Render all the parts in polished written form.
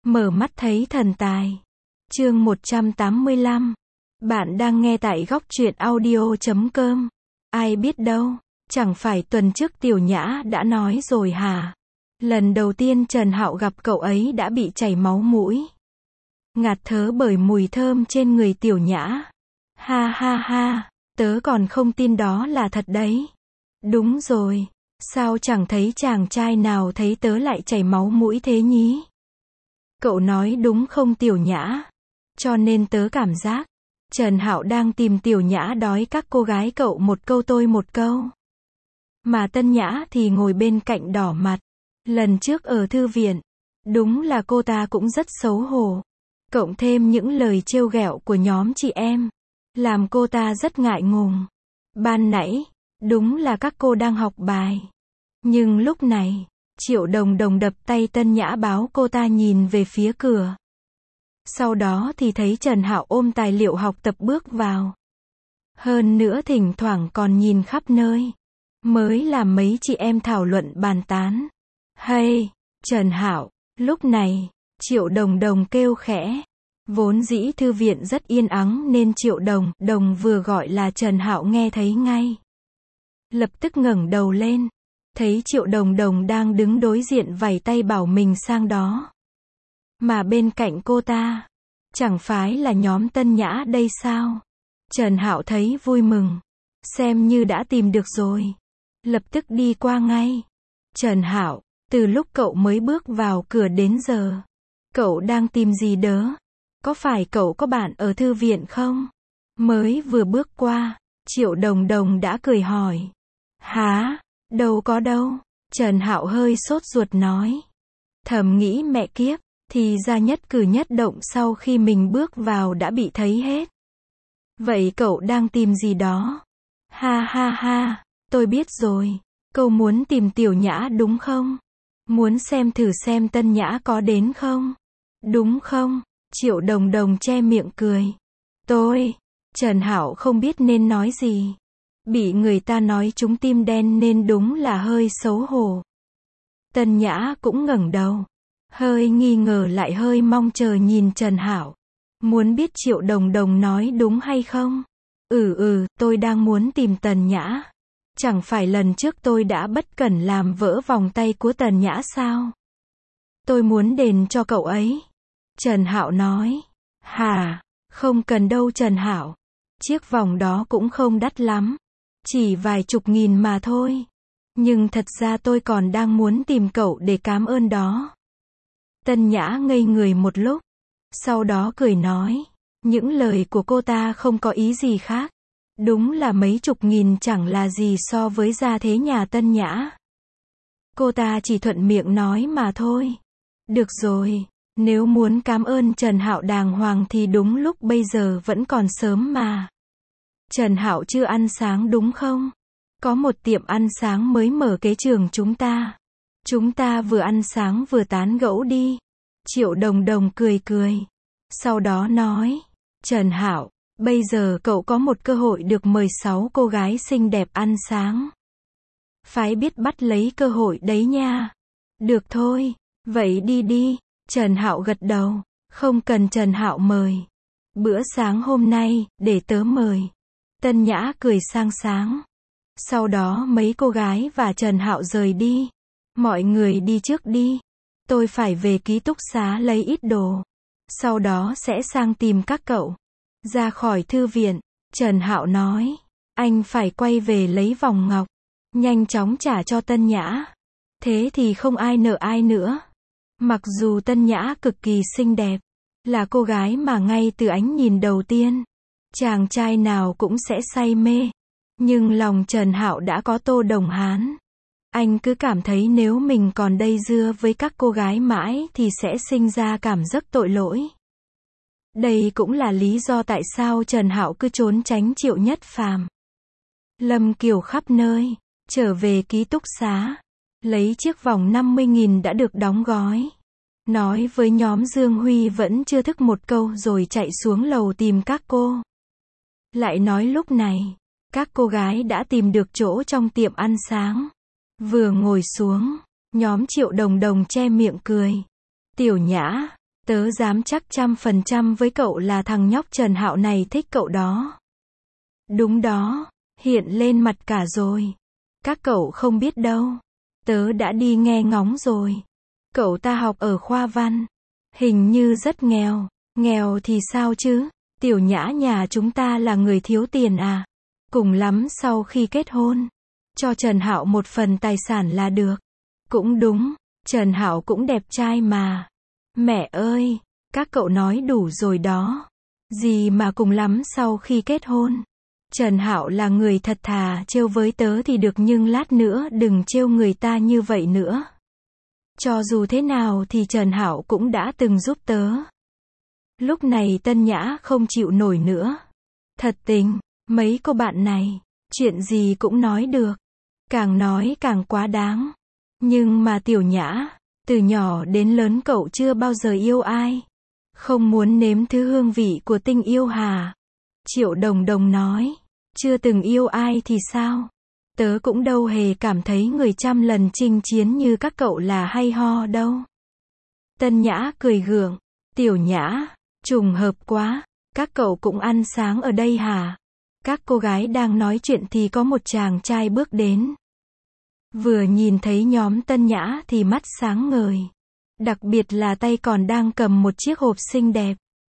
Mở mắt thấy thần tài. Chương 185. Bạn đang nghe tại góc truyện audio.com. Ai biết đâu, chẳng phải tuần trước Tiểu Nhã đã nói rồi hả? Lần đầu tiên Trần Hạo gặp cậu ấy đã bị chảy máu mũi. Ngạt thớ bởi mùi thơm trên người Tiểu Nhã. Ha ha ha, tớ còn không tin đó là thật đấy. Đúng rồi, sao chẳng thấy chàng trai nào thấy tớ lại chảy máu mũi thế nhỉ? Cậu nói đúng không Tiểu Nhã? Cho nên tớ cảm giác, Trần Hạo đang tìm Tiểu Nhã đói các cô gái cậu một câu tôi một câu. Mà Tân Nhã thì ngồi bên cạnh đỏ mặt. Lần trước ở thư viện, đúng là cô ta cũng rất xấu hổ. Cộng thêm những lời trêu ghẹo của nhóm chị em, làm cô ta rất ngại ngùng. Ban nãy, đúng là các cô đang học bài. Nhưng lúc này, Triệu Đồng Đồng đập tay Tân Nhã báo cô ta nhìn về phía cửa. Sau đó thì thấy Trần Hạo ôm tài liệu học tập bước vào. Hơn nữa thỉnh thoảng còn nhìn khắp nơi. Mới làm mấy chị em thảo luận bàn tán. Hay, Trần Hạo, lúc này, Triệu Đồng Đồng kêu khẽ. Vốn dĩ thư viện rất yên ắng nên Triệu Đồng Đồng vừa gọi là Trần Hạo nghe thấy ngay. Lập tức ngẩng đầu lên. Thấy Triệu Đồng Đồng đang đứng đối diện vẫy tay bảo mình sang đó. Mà bên cạnh cô ta, chẳng phải là nhóm Tân Nhã đây sao? Trần Hạo thấy vui mừng. Xem như đã tìm được rồi. Lập tức đi qua ngay. Trần Hạo, từ lúc cậu mới bước vào cửa đến giờ, cậu đang tìm gì đớ? Có phải cậu có bạn ở thư viện không? Mới vừa bước qua, Triệu Đồng Đồng đã cười hỏi. Hả? Đâu có đâu. Trần Hạo hơi sốt ruột nói. Thầm nghĩ mẹ kiếp, thì ra nhất cử nhất động sau khi mình bước vào đã bị thấy hết. Vậy cậu đang tìm gì đó? Ha ha ha, tôi biết rồi. Cậu muốn tìm Tiểu Nhã đúng không? Muốn xem thử xem Tân Nhã có đến không? Đúng không? Triệu Đồng Đồng che miệng cười. Trần Hạo không biết nên nói gì. Bị người ta nói trúng tim đen nên đúng là hơi xấu hổ. Tân Nhã cũng ngẩng đầu. Hơi nghi ngờ lại hơi mong chờ nhìn Trần Hạo. Muốn biết Triệu Đồng Đồng nói đúng hay không? Tôi đang muốn tìm Tần Nhã. Chẳng phải lần trước tôi đã bất cẩn làm vỡ vòng tay của Tần Nhã sao? Tôi muốn đền cho cậu ấy. Trần Hạo nói. Hả? Không cần đâu Trần Hạo. Chiếc vòng đó cũng không đắt lắm. Chỉ vài chục nghìn mà thôi. Nhưng thật ra tôi còn đang muốn tìm cậu để cảm ơn đó. Tân Nhã ngây người một lúc. Sau đó cười nói. Những lời của cô ta không có ý gì khác. Đúng là mấy chục nghìn chẳng là gì so với gia thế nhà Tân Nhã. Cô ta chỉ thuận miệng nói mà thôi. Được rồi, nếu muốn cảm ơn Trần Hạo đàng hoàng thì đúng lúc bây giờ vẫn còn sớm mà. Trần Hạo chưa ăn sáng đúng không? Có một tiệm ăn sáng mới mở kế trường chúng ta. Chúng ta vừa ăn sáng vừa tán gẫu đi. Triệu Đồng Đồng cười cười. Sau đó nói. Trần Hạo, bây giờ cậu có một cơ hội được mời 6 cô gái xinh đẹp ăn sáng. Phải biết bắt lấy cơ hội đấy nha. Được thôi, vậy đi đi. Trần Hạo gật đầu. Không cần Trần Hạo mời. Bữa sáng hôm nay, để tớ mời. Tân Nhã cười sang sáng. Sau đó mấy cô gái và Trần Hạo rời đi. Mọi người đi trước đi. Tôi phải về ký túc xá lấy ít đồ. Sau đó sẽ sang tìm các cậu. Ra khỏi thư viện, Trần Hạo nói. Anh phải quay về lấy vòng ngọc. Nhanh chóng trả cho Tân Nhã. Thế thì không ai nợ ai nữa. Mặc dù Tân Nhã cực kỳ xinh đẹp. Là cô gái mà ngay từ ánh nhìn đầu tiên, chàng trai nào cũng sẽ say mê. Nhưng lòng Trần Hạo đã có Tô Đồng Hán. Anh cứ cảm thấy nếu mình còn dây dưa với các cô gái mãi thì sẽ sinh ra cảm giác tội lỗi. Đây cũng là lý do tại sao Trần Hạo cứ trốn tránh Triệu Nhất Phàm, Lâm Kiều khắp nơi. Trở về ký túc xá, lấy chiếc vòng 50.000 đã được đóng gói. Nói với nhóm Dương Huy vẫn chưa thức một câu rồi chạy xuống lầu tìm các cô. Lại nói lúc này, các cô gái đã tìm được chỗ trong tiệm ăn sáng. Vừa ngồi xuống, nhóm Triệu Đồng Đồng che miệng cười. Tiểu Nhã, Tớ dám chắc 100% với cậu là thằng nhóc Trần Hạo này thích cậu đó. Đúng đó, hiện lên mặt cả rồi. Các cậu không biết đâu. Tớ đã đi nghe ngóng rồi. Cậu ta học ở khoa văn. Hình như rất nghèo. Nghèo thì sao chứ? Tiểu Nhã nhà chúng ta là người thiếu tiền à? Cùng lắm sau khi kết hôn, cho Trần Hạo một phần tài sản là được. Cũng đúng, Trần Hạo cũng đẹp trai mà. Mẹ ơi, các cậu nói đủ rồi đó. Gì mà cùng lắm sau khi kết hôn. Trần Hạo là người thật thà, trêu với tớ thì được nhưng lát nữa đừng trêu người ta như vậy nữa. Cho dù thế nào thì Trần Hạo cũng đã từng giúp tớ. Lúc này Tân Nhã không chịu nổi nữa. Thật tình, mấy cô bạn này, chuyện gì cũng nói được. Càng nói càng quá đáng. Nhưng mà Tiểu Nhã, từ nhỏ đến lớn cậu chưa bao giờ yêu ai. Không muốn nếm thứ hương vị của tình yêu hả? Triệu Đồng Đồng nói, chưa từng yêu ai thì sao? Tớ cũng đâu hề cảm thấy người trăm lần chinh chiến như các cậu là hay ho đâu. Tân Nhã cười gượng, Tiểu Nhã, trùng hợp quá, các cậu cũng ăn sáng ở đây hả? Các cô gái đang nói chuyện thì có một chàng trai bước đến. Vừa nhìn thấy nhóm Tân Nhã thì mắt sáng ngời. Đặc biệt là tay còn đang cầm một chiếc hộp xinh đẹp.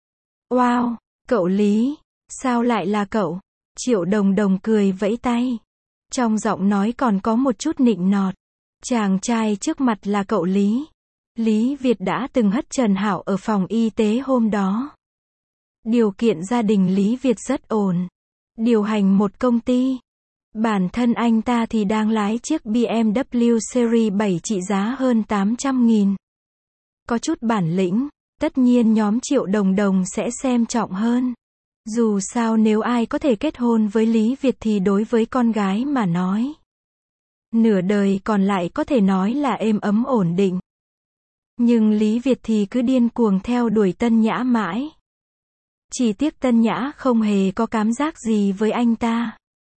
Wow, cậu Lý, sao lại là cậu? Triệu Đồng Đồng cười vẫy tay. Trong giọng nói còn có một chút nịnh nọt. Chàng trai trước mặt là cậu Lý. Lý Việt đã từng hất Trần Hạo ở phòng y tế hôm đó. Điều kiện gia đình Lý Việt rất ổn. Điều hành một công ty. Bản thân anh ta thì đang lái chiếc BMW Series 7 trị giá hơn 800.000. Có chút bản lĩnh, tất nhiên nhóm Triệu Đồng Đồng sẽ xem trọng hơn. Dù sao nếu ai có thể kết hôn với Lý Việt thì đối với con gái mà nói, nửa đời còn lại có thể nói là êm ấm ổn định. Nhưng Lý Việt thì cứ điên cuồng theo đuổi Tân Nhã mãi. Chỉ tiếc Tân Nhã không hề có cảm giác gì với anh ta.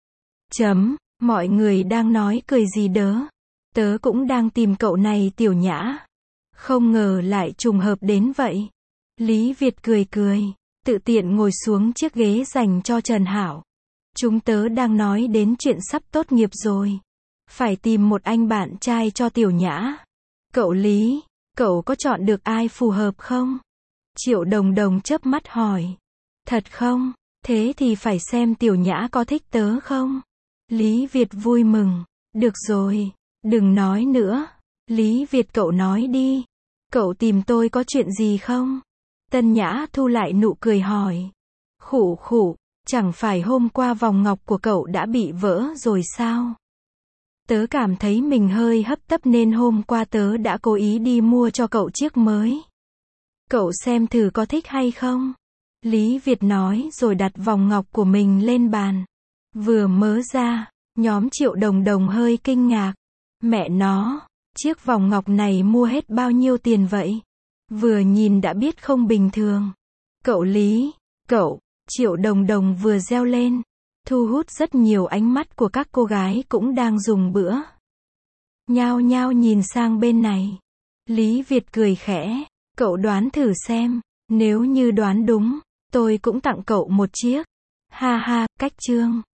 Mọi người đang nói cười gì đớ. Tớ cũng đang tìm cậu này Tiểu Nhã. Không ngờ lại trùng hợp đến vậy. Lý Việt cười cười, tự tiện ngồi xuống chiếc ghế dành cho Trần Hạo. Chúng tớ đang nói đến chuyện sắp tốt nghiệp rồi. Phải tìm một anh bạn trai cho Tiểu Nhã. Cậu Lý, cậu có chọn được ai phù hợp không? Triệu Đồng Đồng chớp mắt hỏi. Thật không? Thế thì phải xem Tiểu Nhã có thích tớ không? Lý Việt vui mừng. Được rồi, đừng nói nữa. Lý Việt cậu nói đi. Cậu tìm tôi có chuyện gì không? Tân Nhã thu lại nụ cười hỏi. Khụ khụ, chẳng phải hôm qua vòng ngọc của cậu đã bị vỡ rồi sao? Tớ cảm thấy mình hơi hấp tấp nên hôm qua tớ đã cố ý đi mua cho cậu chiếc mới. Cậu xem thử có thích hay không? Lý Việt nói rồi đặt vòng ngọc của mình lên bàn. Vừa mớ ra, nhóm Triệu Đồng Đồng hơi kinh ngạc. Mẹ nó, chiếc vòng ngọc này mua hết bao nhiêu tiền vậy? Vừa nhìn đã biết không bình thường. Cậu Lý, cậu, Triệu Đồng Đồng vừa reo lên, thu hút rất nhiều ánh mắt của các cô gái cũng đang dùng bữa. Nhao nhao nhìn sang bên này. Lý Việt cười khẽ, cậu đoán thử xem, nếu như đoán đúng, tôi cũng tặng cậu một chiếc. Ha ha, cách chương.